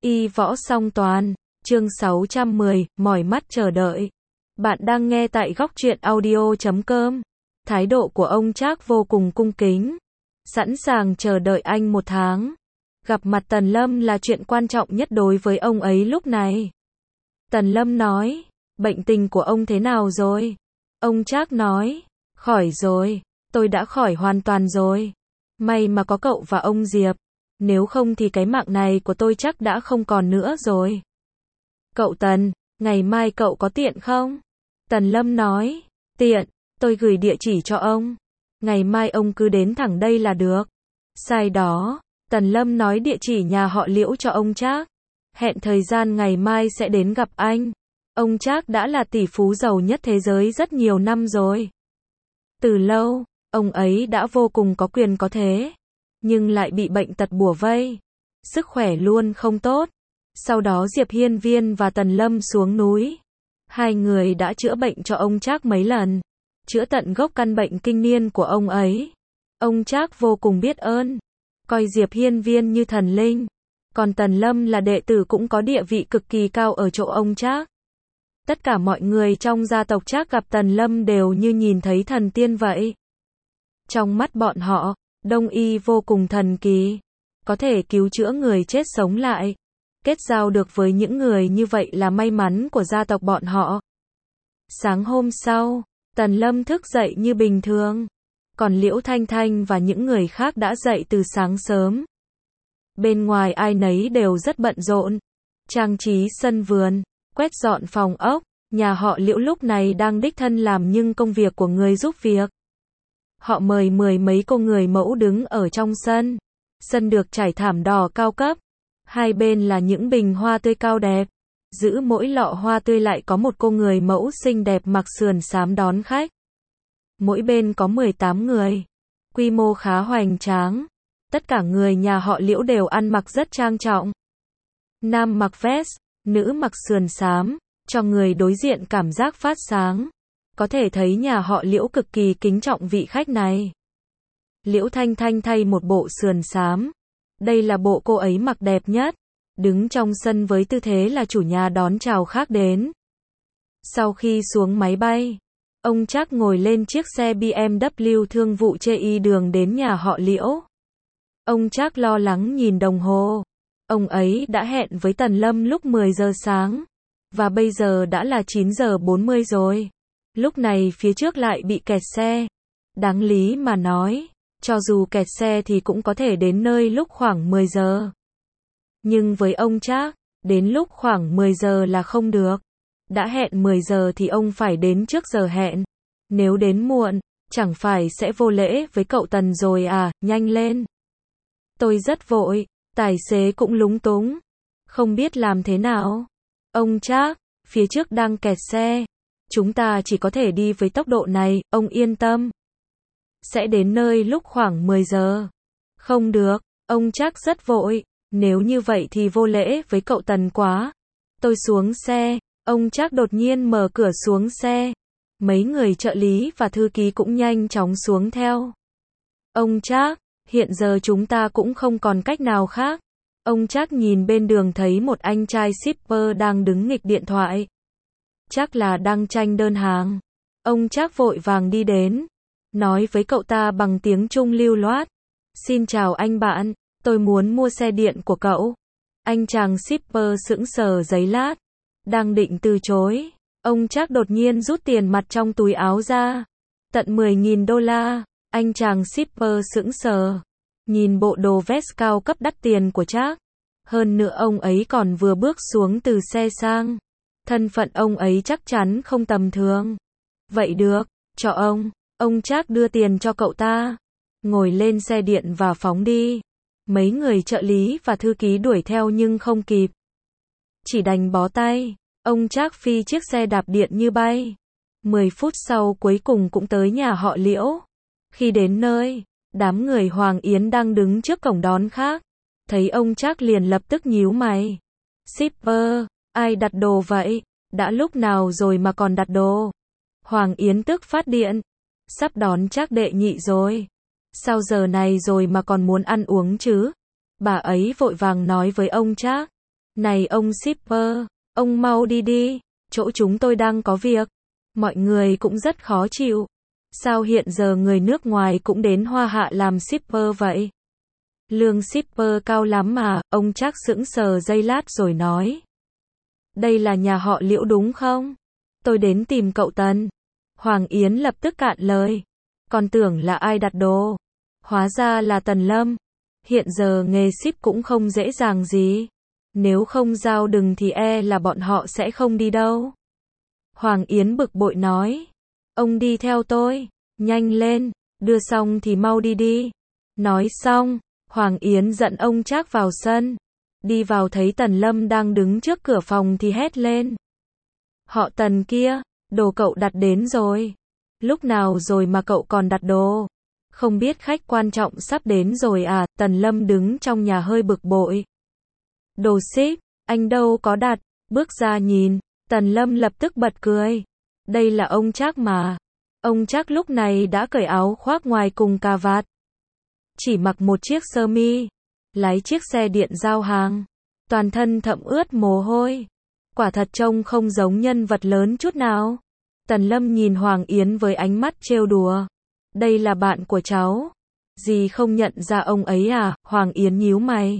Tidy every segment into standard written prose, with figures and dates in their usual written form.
Y võ song toàn, chương 610, mỏi mắt chờ đợi. Bạn đang nghe tại góc truyện audio.com. Thái độ của ông Trác vô cùng cung kính, sẵn sàng chờ đợi anh 1 tháng. Gặp mặt Tần Lâm là chuyện quan trọng nhất đối với ông ấy lúc này. Tần Lâm nói, bệnh tình của ông thế nào rồi? Ông Trác nói, khỏi rồi, tôi đã khỏi hoàn toàn rồi. May mà có cậu và ông Diệp. Nếu không thì cái mạng này của tôi chắc đã không còn nữa rồi. Cậu Tần, ngày mai cậu có tiện không? Tần Lâm nói, tiện, tôi gửi địa chỉ cho ông. Ngày mai ông cứ đến thẳng đây là được. Sai đó, Tần Lâm nói địa chỉ nhà họ Liễu cho ông Trác. Hẹn thời gian ngày mai sẽ đến gặp anh. Ông Trác đã là tỷ phú giàu nhất thế giới rất nhiều năm rồi. Từ lâu, ông ấy đã vô cùng có quyền có thế. Nhưng lại bị bệnh tật bủa vây. Sức khỏe luôn không tốt. Sau đó Diệp Hiên Viên và Tần Lâm xuống núi. Hai người đã chữa bệnh cho ông Trác mấy lần. Chữa tận gốc căn bệnh kinh niên của ông ấy. Ông Trác vô cùng biết ơn. Coi Diệp Hiên Viên như thần linh. Còn Tần Lâm là đệ tử cũng có địa vị cực kỳ cao ở chỗ ông Trác. Tất cả mọi người trong gia tộc Trác gặp Tần Lâm đều như nhìn thấy thần tiên vậy. Trong mắt bọn họ, Đông y vô cùng thần kỳ, có thể cứu chữa người chết sống lại. Kết giao được với những người như vậy là may mắn của gia tộc bọn họ. Sáng hôm sau, Tần Lâm thức dậy như bình thường. Còn Liễu Thanh Thanh và những người khác đã dậy từ sáng sớm. Bên ngoài ai nấy đều rất bận rộn. Trang trí sân vườn, quét dọn phòng ốc. Nhà họ Liễu lúc này đang đích thân làm nhưng công việc của người giúp việc. Họ mời 10 mấy cô người mẫu đứng ở trong sân. Sân được trải thảm đỏ cao cấp. Hai bên là những bình hoa tươi cao đẹp. Giữ mỗi lọ hoa tươi lại có một cô người mẫu xinh đẹp mặc sườn xám đón khách. Mỗi bên có 18 người. Quy mô khá hoành tráng. Tất cả người nhà họ Liễu đều ăn mặc rất trang trọng. Nam mặc vest, nữ mặc sườn xám, cho người đối diện cảm giác phát sáng. Có thể thấy nhà họ Liễu cực kỳ kính trọng vị khách này. Liễu Thanh Thanh thay một bộ sườn xám. Đây là bộ cô ấy mặc đẹp nhất. Đứng trong sân với tư thế là chủ nhà đón chào khách đến. Sau khi xuống máy bay, ông Trác ngồi lên chiếc xe BMW thương vụ chê đường đến nhà họ Liễu. Ông Trác lo lắng nhìn đồng hồ. Ông ấy đã hẹn với Tần Lâm lúc 10 giờ sáng. Và bây giờ đã là 9 giờ 40 rồi. Lúc này phía trước lại bị kẹt xe. Đáng lý mà nói, cho dù kẹt xe thì cũng có thể đến nơi lúc khoảng 10 giờ. Nhưng với ông Trác, đến lúc khoảng 10 giờ là không được. Đã hẹn 10 giờ thì ông phải đến trước giờ hẹn. Nếu đến muộn, chẳng phải sẽ vô lễ với cậu Tần rồi à, nhanh lên. Tôi rất vội, tài xế cũng lúng túng. Không biết làm thế nào. Ông Trác, phía trước đang kẹt xe. Chúng ta chỉ có thể đi với tốc độ này, ông yên tâm. Sẽ đến nơi lúc khoảng 10 giờ. Không được, ông Trác rất vội. Nếu như vậy thì vô lễ với cậu Tần quá. Tôi xuống xe, ông Trác đột nhiên mở cửa xuống xe. Mấy người trợ lý và thư ký cũng nhanh chóng xuống theo. Ông Trác, hiện giờ chúng ta cũng không còn cách nào khác. Ông Trác nhìn bên đường thấy một anh trai shipper đang đứng nghịch điện thoại. Chắc là đang tranh đơn hàng. Ông Trác vội vàng đi đến. Nói với cậu ta bằng tiếng Trung lưu loát. Xin chào anh bạn, tôi muốn mua xe điện của cậu. Anh chàng shipper sững sờ giây lát. Đang định từ chối. Ông Trác đột nhiên rút tiền mặt trong túi áo ra. Tận 10.000 đô la. Anh chàng shipper sững sờ. Nhìn bộ đồ vest cao cấp đắt tiền của Trác. Hơn nữa ông ấy còn vừa bước xuống từ xe sang. Thân phận ông ấy chắc chắn không tầm thường. Vậy được, cho ông Trác đưa tiền cho cậu ta. Ngồi lên xe điện và phóng đi. Mấy người trợ lý và thư ký đuổi theo nhưng không kịp. Chỉ đành bó tay, ông Trác phi chiếc xe đạp điện như bay. 10 phút sau cuối cùng cũng tới nhà họ Liễu. Khi đến nơi, đám người Hoàng Yến đang đứng trước cổng đón khách. Thấy ông Trác liền lập tức nhíu mày. Shipper, ai đặt đồ vậy? Đã lúc nào rồi mà còn đặt đồ? Hoàng Yến tức phát điện. Sắp đón Trác đệ nhị rồi. Sao giờ này rồi mà còn muốn ăn uống chứ? Bà ấy vội vàng nói với ông Trác. Này ông shipper, ông mau đi đi, chỗ chúng tôi đang có việc. Mọi người cũng rất khó chịu. Sao hiện giờ người nước ngoài cũng đến Hoa Hạ làm shipper vậy? Lương shipper cao lắm mà, ông Trác sững sờ giây lát rồi nói. Đây là nhà họ Liễu đúng không? Tôi đến tìm cậu Tần. Hoàng Yến lập tức cạn lời. Còn tưởng là ai đặt đồ. Hóa ra là Tần Lâm. Hiện giờ nghề ship cũng không dễ dàng gì. Nếu không giao đừng thì là bọn họ sẽ không đi đâu. Hoàng Yến bực bội nói. Ông đi theo tôi. Nhanh lên. Đưa xong thì mau đi đi. Nói xong, Hoàng Yến dẫn ông Trác vào sân. Đi vào thấy Tần Lâm đang đứng trước cửa phòng thì hét lên. Họ Tần kia, đồ cậu đặt đến rồi. Lúc nào rồi mà cậu còn đặt đồ? Không biết khách quan trọng sắp đến rồi à? Tần Lâm đứng trong nhà hơi bực bội. Đồ ship, anh đâu có đặt. Bước ra nhìn, Tần Lâm lập tức bật cười. Đây là ông Trác mà. Ông Trác lúc này đã cởi áo khoác ngoài cùng cà vạt. Chỉ mặc một chiếc sơ mi. Lái chiếc xe điện giao hàng. Toàn thân thấm ướt mồ hôi. Quả thật trông không giống nhân vật lớn chút nào. Tần Lâm nhìn Hoàng Yến với ánh mắt trêu đùa. Đây là bạn của cháu. Dì không nhận ra ông ấy à? Hoàng Yến nhíu mày.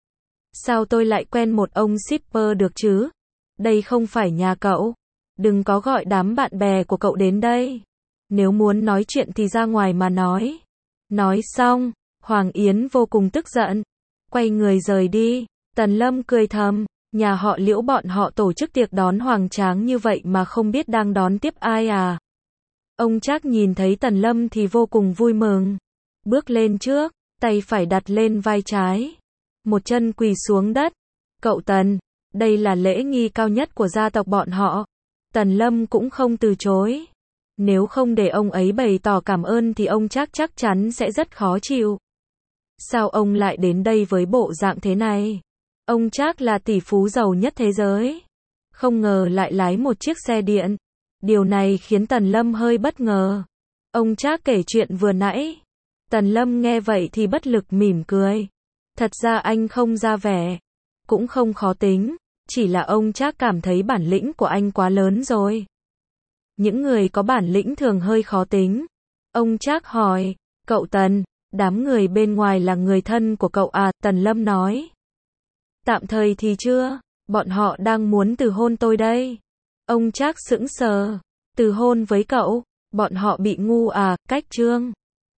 Sao tôi lại quen một ông shipper được chứ? Đây không phải nhà cậu. Đừng có gọi đám bạn bè của cậu đến đây. Nếu muốn nói chuyện thì ra ngoài mà nói. Nói xong, Hoàng Yến vô cùng tức giận. Quay người rời đi. Tần Lâm cười thầm. Nhà họ Liễu bọn họ tổ chức tiệc đón hoành tráng như vậy mà không biết đang đón tiếp ai à? Ông Trác nhìn thấy Tần Lâm thì vô cùng vui mừng. Bước lên trước, tay phải đặt lên vai trái. Một chân quỳ xuống đất. Cậu Tần, đây là lễ nghi cao nhất của gia tộc bọn họ. Tần Lâm cũng không từ chối. Nếu không để ông ấy bày tỏ cảm ơn thì ông Trác chắc chắn sẽ rất khó chịu. Sao ông lại đến đây với bộ dạng thế này? Ông Trác là tỷ phú giàu nhất thế giới. Không ngờ lại lái một chiếc xe điện. Điều này khiến Tần Lâm hơi bất ngờ. Ông Trác kể chuyện vừa nãy. Tần Lâm nghe vậy thì bất lực mỉm cười. Thật ra anh không ra vẻ. Cũng không khó tính. Chỉ là ông Trác cảm thấy bản lĩnh của anh quá lớn rồi. Những người có bản lĩnh thường hơi khó tính. Ông Trác hỏi. Cậu Tần, đám người bên ngoài là người thân của cậu à? Tần Lâm nói. Tạm thời thì chưa. Bọn họ đang muốn từ hôn tôi đây. Ông Trác sững sờ. Từ hôn với cậu? Bọn họ bị ngu à? Cách trương.